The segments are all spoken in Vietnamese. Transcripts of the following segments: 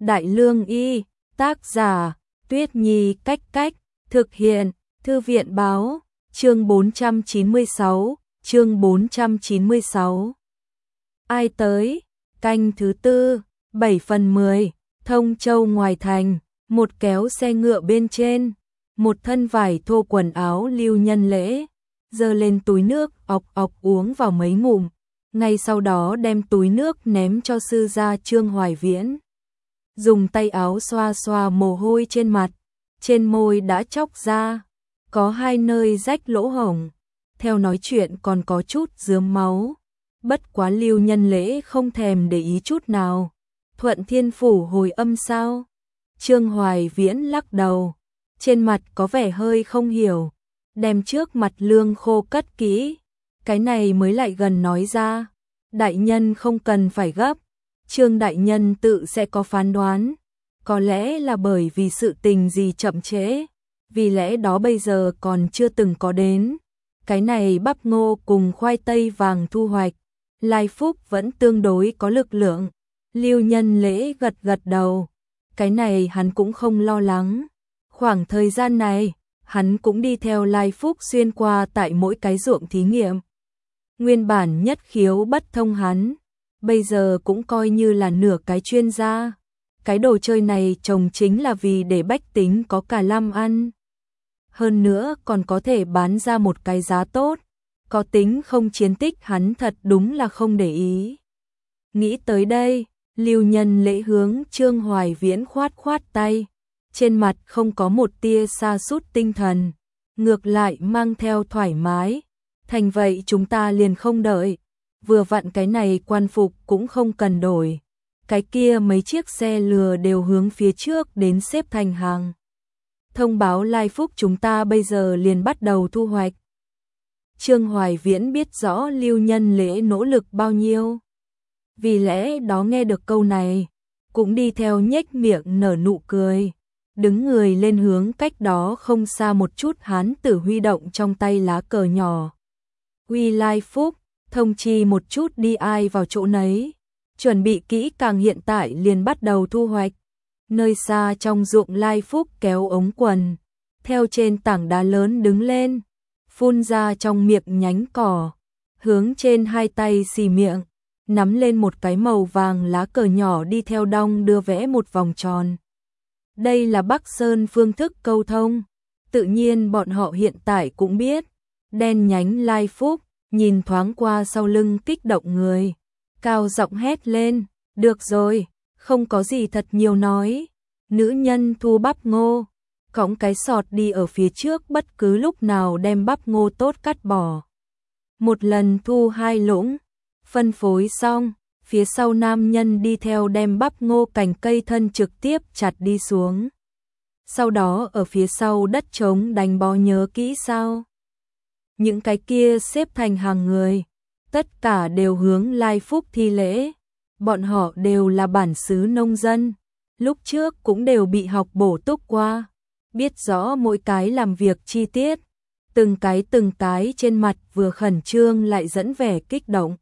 Đại Lương Y, tác giả, Tuyết Nhi Cách Cách, thực hiện, Thư viện Báo, chương 496, Ai tới, canh thứ tư, 7/10, Thông Châu ngoài thành, một kéo xe ngựa bên trên, một thân vải thô quần áo Lưu Nhân Lễ, giơ lên túi nước ọc ọc uống vào mấy ngụm, ngay sau đó đem túi nước ném cho sư gia Trương Hoài Viễn. Dùng tay áo xoa xoa mồ hôi trên mặt, trên môi đã chóc ra, có 2 nơi rách lỗ hổng, theo nói chuyện còn có chút rớm máu. Bất quá Lưu Nhân Lễ không thèm để ý chút nào. Thuận Thiên Phủ hồi âm sao? Trương Hoài Viễn lắc đầu, trên mặt có vẻ hơi không hiểu, đem trước mặt lương khô cất kỹ, cái này mới lại gần nói ra. Đại nhân không cần phải gấp, Trương đại nhân tự sẽ có phán đoán, có lẽ là bởi vì sự tình gì chậm trễ, vì lẽ đó bây giờ còn chưa từng có đến. Cái này bắp ngô cùng khoai tây vàng thu hoạch, Lai Phúc vẫn tương đối có lực lượng. Lưu Nhân Lễ gật gật đầu, cái này hắn cũng không lo lắng. Khoảng thời gian này, hắn cũng đi theo Lai Phúc xuyên qua tại mỗi cái ruộng thí nghiệm. Nguyên bản nhất khiếu bất thông hắn, bây giờ cũng coi như là nửa cái chuyên gia. Cái đồ chơi này trồng chính là vì để bách tính có cả năm ăn. Hơn nữa còn có thể bán ra một cái giá tốt, có tính không chiến tích hắn thật đúng là không để ý. Nghĩ tới đây, Lưu Nhân Lễ hướng Trương Hoài Viễn khoát khoát tay, trên mặt không có một tia sa sút tinh thần, ngược lại mang theo thoải mái. Thành vậy chúng ta liền không đợi, vừa vặn cái này quan phục cũng không cần đổi. Cái kia mấy chiếc xe lừa đều hướng phía trước đến xếp thành hàng. Thông báo Lai Phúc chúng ta bây giờ liền bắt đầu thu hoạch. Trương Hoài Viễn biết rõ Lưu Nhân Lễ nỗ lực bao nhiêu. Vì lẽ đó nghe được câu này, cũng đi theo nhếch miệng nở nụ cười. Đứng người lên hướng cách đó không xa một chút hán tử huy động trong tay lá cờ nhỏ. Huy Lai Phúc, thông chi một chút đi ai vào chỗ nấy. Chuẩn bị kỹ càng hiện tại liền bắt đầu thu hoạch. Nơi xa trong ruộng Lai Phúc kéo ống quần, theo trên tảng đá lớn đứng lên, phun ra trong miệng nhánh cỏ, hướng trên 2 tay xì miệng, nắm lên một cái màu vàng lá cờ nhỏ đi theo đong đưa vẽ một vòng tròn. Đây là Bắc Sơn phương thức câu thông, tự nhiên bọn họ hiện tại cũng biết. Đen nhánh Lai Phúc, nhìn thoáng qua sau lưng kích động người, cao giọng hét lên, được rồi, không có gì thật nhiều nói. Nữ nhân thu bắp ngô, cõng cái sọt đi ở phía trước bất cứ lúc nào đem bắp ngô tốt cắt bỏ. Một lần thu 2 lũng, phân phối xong, phía sau nam nhân đi theo đem bắp ngô cành cây thân trực tiếp chặt đi xuống. Sau đó ở phía sau đất trống đánh bó nhớ kỹ sao. Những cái kia xếp thành hàng người, tất cả đều hướng Lai Phúc thi lễ. Bọn họ đều là bản xứ nông dân, lúc trước cũng đều bị học bổ túc qua, biết rõ mỗi cái làm việc chi tiết, từng cái trên mặt vừa khẩn trương lại dẫn vẻ kích động.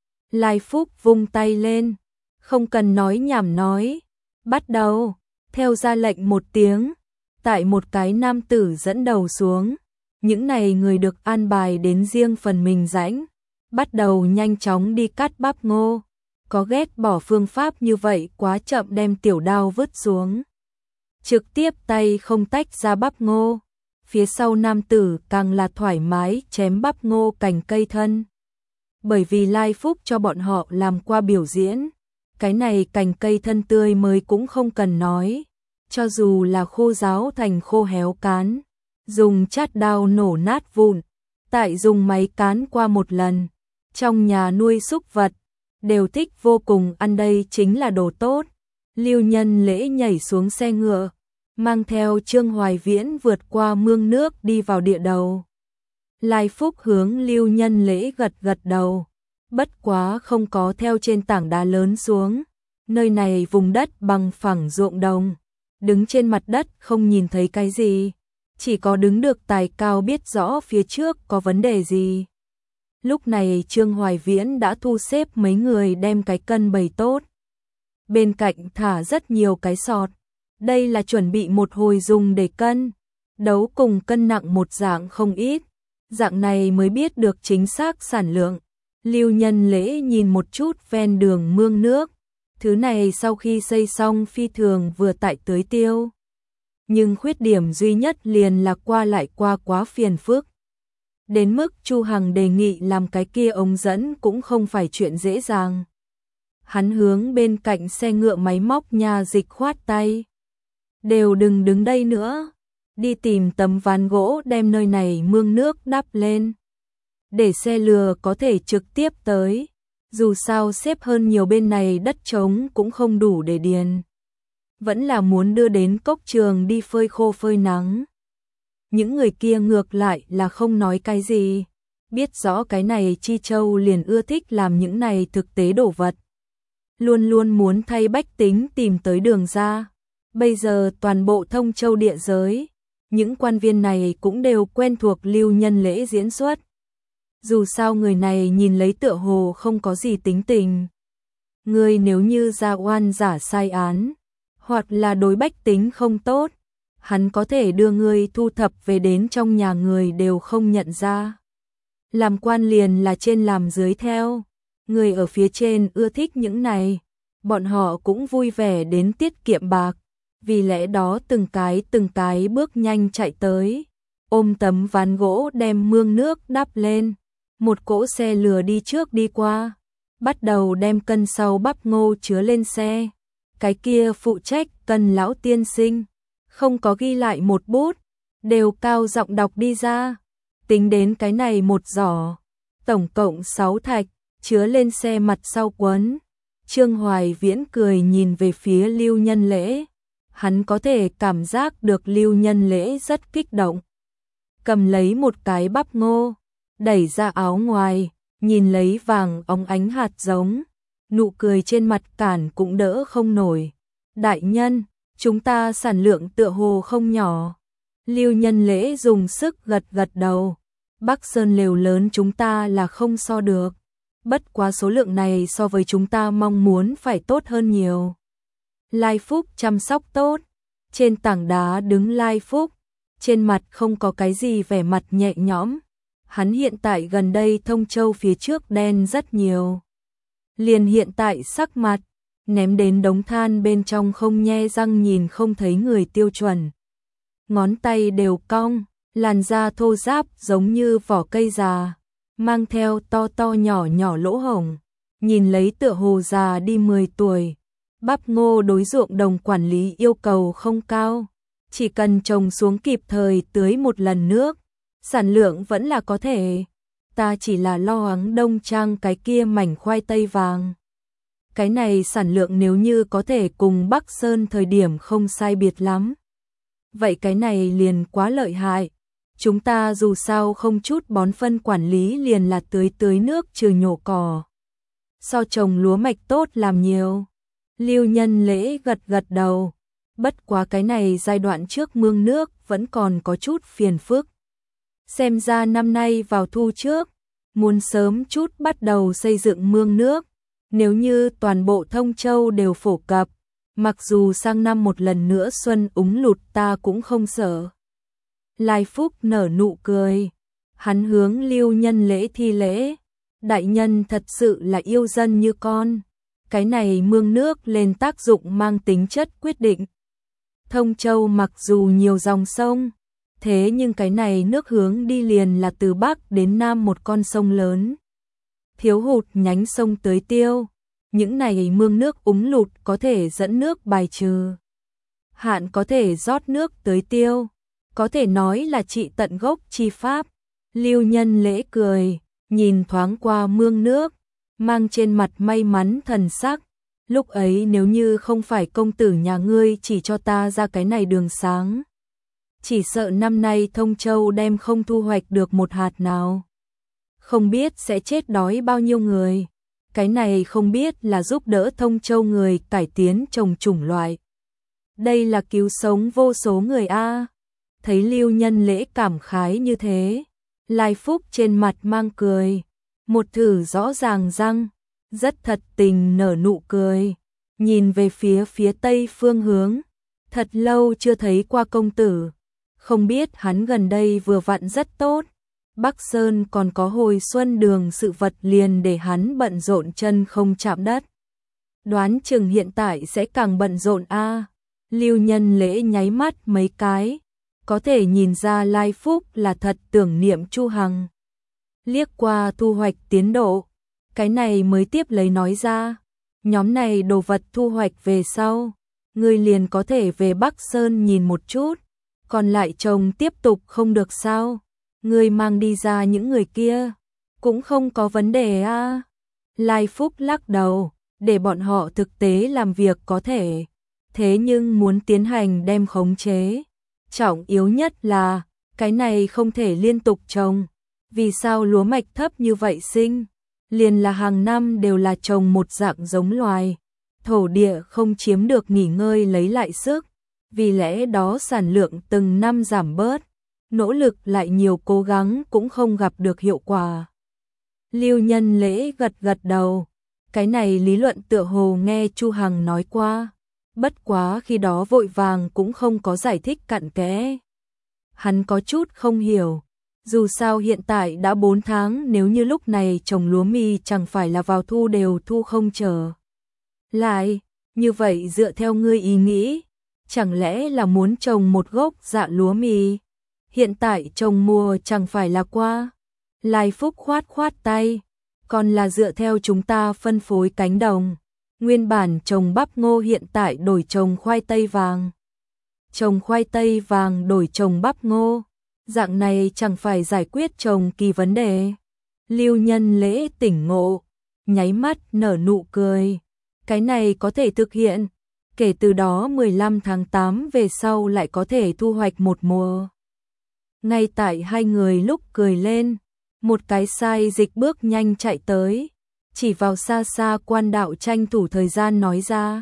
Lai Phúc vung tay lên, không cần nói nhảm nói, bắt đầu, theo ra lệnh một tiếng, tại một cái nam tử dẫn đầu xuống, những này người được an bài đến riêng phần mình rãnh, bắt đầu nhanh chóng đi cắt bắp ngô. Có ghét bỏ phương pháp như vậy quá chậm đem tiểu đao vứt xuống. Trực tiếp tay không tách ra bắp ngô. Phía sau nam tử càng là thoải mái chém bắp ngô cành cây thân. Bởi vì Lai Phúc cho bọn họ làm qua biểu diễn. Cái này cành cây thân tươi mới cũng không cần nói. Cho dù là khô ráo thành khô héo cán. Dùng chát đao nổ nát vụn. Tại dùng máy cán qua một lần. Trong nhà nuôi súc vật đều thích vô cùng ăn, đây chính là đồ tốt. Lưu Nhân Lễ nhảy xuống xe ngựa, mang theo Trương Hoài Viễn vượt qua mương nước đi vào địa đầu. Lai Phúc hướng Lưu Nhân Lễ gật gật đầu, bất quá không có theo trên tảng đá lớn xuống. Nơi này vùng đất bằng phẳng ruộng đồng, đứng trên mặt đất không nhìn thấy cái gì, chỉ có đứng được tài cao biết rõ phía trước có vấn đề gì. Lúc này Trương Hoài Viễn đã thu xếp mấy người đem cái cân bày tốt. bên cạnh thả rất nhiều cái sọt. Đây là chuẩn bị một hồi dùng để cân đấu cùng cân nặng một dạng không ít. Dạng này mới biết được chính xác sản lượng. Lưu Nhân Lễ nhìn một chút ven đường mương nước. Thứ này sau khi xây xong phi thường vừa tại tưới tiêu. Nhưng khuyết điểm duy nhất liền là qua lại qua quá phiền phức. Đến mức Chu Hằng đề nghị làm cái kia ống dẫn cũng không phải chuyện dễ dàng. Hắn hướng bên cạnh xe ngựa máy móc nhà dịch khoát tay. Đều đừng đứng đây nữa. Đi tìm tấm ván gỗ đem nơi này mương nước đắp lên. Để xe lừa có thể trực tiếp tới. Dù sao xếp hơn nhiều bên này đất trống cũng không đủ để điền. Vẫn là muốn đưa đến cốc trường đi phơi khô phơi nắng. Những người kia ngược lại là không nói cái gì. Biết rõ cái này Chi Châu liền ưa thích làm những này thực tế đổ vật. Luôn luôn muốn thay bách tính tìm tới đường ra. Bây giờ toàn bộ Thông Châu địa giới, những quan viên này cũng đều quen thuộc Lưu Nhân Lễ diễn xuất. Dù sao người này nhìn lấy tựa hồ không có gì tính tình. Người nếu như ra oan giả sai án, hoặc là đối bách tính không tốt, hắn có thể đưa người thu thập về đến trong nhà người đều không nhận ra. Làm quan liền là trên làm dưới theo. Người ở phía trên ưa thích những này, bọn họ cũng vui vẻ đến tiết kiệm bạc. Vì lẽ đó từng cái bước nhanh chạy tới, ôm tấm ván gỗ đem mương nước đắp lên. Một cỗ xe lừa đi trước đi qua, bắt đầu đem cân sau bắp ngô chứa lên xe. Cái kia phụ trách cân lão tiên sinh, không có ghi lại một bút, đều cao giọng đọc đi ra. Tính đến cái này một giỏ, tổng cộng 6 thạch, chứa lên xe mặt sau quấn. Trương Hoài Viễn cười nhìn về phía Lưu Nhân Lễ. Hắn có thể cảm giác được Lưu Nhân Lễ rất kích động. Cầm lấy một cái bắp ngô, đẩy ra áo ngoài, nhìn lấy vàng óng ánh hạt giống. Nụ cười trên mặt cản cũng đỡ không nổi. Đại nhân, chúng ta sản lượng tựa hồ không nhỏ. Lưu Nhân Lễ dùng sức gật gật đầu. Bắc Sơn lều lớn chúng ta là không so được. Bất quá số lượng này so với chúng ta mong muốn phải tốt hơn nhiều. Lai Phúc chăm sóc tốt. Trên tảng đá đứng Lai Phúc. Trên mặt không có cái gì vẻ mặt nhẹ nhõm. Hắn hiện tại gần đây Thông Châu phía trước đen rất nhiều. Liền hiện tại sắc mặt, ném đến đống than bên trong không nhe răng nhìn không thấy người tiêu chuẩn. Ngón tay đều cong, làn da thô ráp giống như vỏ cây già, mang theo to to nhỏ nhỏ lỗ hổng, nhìn lấy tựa hồ già đi 10 tuổi. Bắp ngô đối ruộng đồng quản lý yêu cầu không cao, chỉ cần trồng xuống kịp thời tưới một lần nước, sản lượng vẫn là có thể. Ta chỉ là lo lắng Đông Trang cái kia mảnh khoai tây vàng. Cái này sản lượng nếu như có thể cùng Bắc Sơn thời điểm không sai biệt lắm. Vậy cái này liền quá lợi hại. Chúng ta dù sao không chút bón phân quản lý liền là tưới nước trừ nhổ cỏ. So trồng lúa mạch tốt làm nhiều. Lưu Nhân Lễ gật gật đầu. Bất quá cái này giai đoạn trước mương nước vẫn còn có chút phiền phức. Xem ra năm nay vào thu trước, muốn sớm chút bắt đầu xây dựng mương nước. Nếu như toàn bộ Thông Châu đều phổ cập, mặc dù sang năm một lần nữa xuân úng lụt ta cũng không sợ. Lai Phúc nở nụ cười. Hắn hướng Lưu Nhân Lễ thi lễ. Đại nhân thật sự là yêu dân như con. Cái này mương nước lên tác dụng mang tính chất quyết định. Thông Châu mặc dù nhiều dòng sông, thế nhưng cái này nước hướng đi liền là từ Bắc đến Nam một con sông lớn. Thiếu hụt nhánh sông tưới tiêu, những này mương nước úng lụt có thể dẫn nước bài trừ. Hạn có thể rót nước tưới tiêu, có thể nói là trị tận gốc chi pháp. Lưu Nhân Lễ cười, nhìn thoáng qua mương nước, mang trên mặt may mắn thần sắc. Lúc ấy nếu như không phải công tử nhà ngươi chỉ cho ta ra cái này đường sáng, chỉ sợ năm nay Thông Châu đem không thu hoạch được một hạt nào. Không biết sẽ chết đói bao nhiêu người. Cái này không biết là giúp đỡ Thông Châu người cải tiến trồng chủng loại. Đây là cứu sống vô số người a. Thấy Lưu Nhân Lễ cảm khái như thế, Lai Phúc trên mặt mang cười, một thử rõ ràng răng, rất thật tình nở nụ cười. nhìn về phía tây phương hướng, thật lâu chưa thấy qua công tử, không biết hắn gần đây vừa vặn rất tốt. Bắc Sơn còn có hồi xuân đường sự vật liền để hắn bận rộn chân không chạm đất. Đoán chừng hiện tại sẽ càng bận rộn a. Lưu Nhân Lễ nháy mắt mấy cái, có thể nhìn ra Lai Phúc là thật tưởng niệm Chu Hằng. Liếc qua thu hoạch tiến độ, cái này mới tiếp lấy nói ra, nhóm này đồ vật thu hoạch về sau, ngươi liền có thể về Bắc Sơn nhìn một chút, còn lại chồng tiếp tục không được sao? Ngươi mang đi ra những người kia, cũng không có vấn đề a. Lai Phúc lắc đầu, để bọn họ thực tế làm việc có thể, thế nhưng muốn tiến hành đem khống chế. Trọng yếu nhất là, cái này không thể liên tục trồng. Vì sao lúa mạch thấp như vậy sinh? Liền là hàng năm đều là trồng một dạng giống loài. Thổ địa không chiếm được nghỉ ngơi lấy lại sức. Vì lẽ đó sản lượng từng năm giảm bớt. Nỗ lực lại nhiều cố gắng cũng không gặp được hiệu quả. Lưu Nhân Lễ gật gật đầu. Cái này lý luận tựa hồ nghe Chu Hằng nói qua. Bất quá khi đó vội vàng cũng không có giải thích cặn kẽ. Hắn có chút không hiểu. Dù sao hiện tại đã 4 tháng, nếu như lúc này trồng lúa mì chẳng phải là vào thu đều thu không trở lại. Như vậy dựa theo ngươi ý nghĩ, chẳng lẽ là muốn trồng một gốc dạ lúa mì? Hiện tại trồng mùa chẳng phải là qua. Lai Phúc khoát khoát tay, còn là dựa theo chúng ta phân phối cánh đồng. Nguyên bản trồng bắp ngô hiện tại đổi trồng khoai tây vàng. Trồng khoai tây vàng đổi trồng bắp ngô. Dạng này chẳng phải giải quyết trồng kỳ vấn đề. Lưu Nhân Lễ tỉnh ngộ, nháy mắt nở nụ cười. Cái này có thể thực hiện. Kể từ đó 15 tháng 8 về sau lại có thể thu hoạch một mùa. Ngay tại hai người lúc cười lên, một cái sai dịch bước nhanh chạy tới, chỉ vào xa xa quan đạo tranh thủ thời gian nói ra.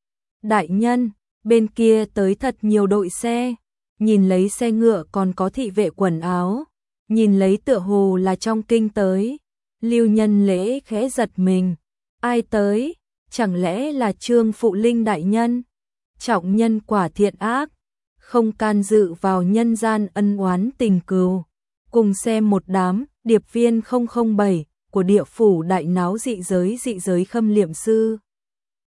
Đại nhân, bên kia tới thật nhiều đội xe, nhìn lấy xe ngựa còn có thị vệ quần áo, nhìn lấy tựa hồ là trong kinh tới. Lưu Nhân Lễ khẽ giật mình, ai tới, chẳng lẽ là Trương Phụ Linh đại nhân? Trọng nhân quả thiện ác, không can dự vào nhân gian ân oán tình cừu. Cùng xem một đám điệp viên 007 của địa phủ đại náo dị giới khâm liệm sư.